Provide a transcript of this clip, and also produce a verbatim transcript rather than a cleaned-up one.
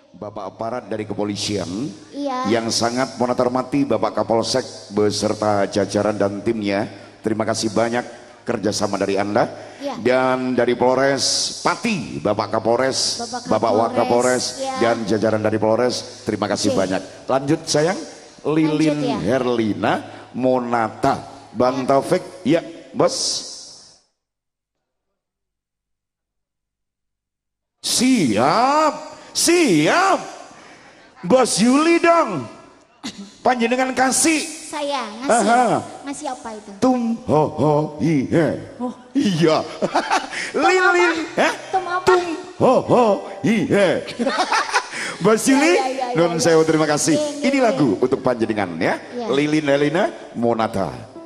Bapak aparat dari kepolisian Iya. yang sangat menghormati Bapak Kapolsek beserta jajaran dan timnya. Terima kasih banyak kerjasama dari Anda. Iya. Dan dari Polres Pati, Bapak Kapolres, Bapak Bapak Kapolres, Wakapolres, iya. dan jajaran dari Polres. Terima kasih Oke. banyak. Lanjut sayang, Lilin Lanjut, ya. Herlina Monata, Bang Taufik, ya bos. Siap, siap, Bos Yuli dong. Panjenengan kasih. Saya ngasih. Aha. Ngasih apa itu? Tum ho ho hihe. Oh. Iya. Lilin, apa? eh? Tum apa? Tum ho ho hihe. Bos Yuli, Ya, ya, ya, nun ya, sewu ya. terima kasih. Ini, Ini ini. lagu untuk panjenengan ya. Ya. Lilin Helena Monata.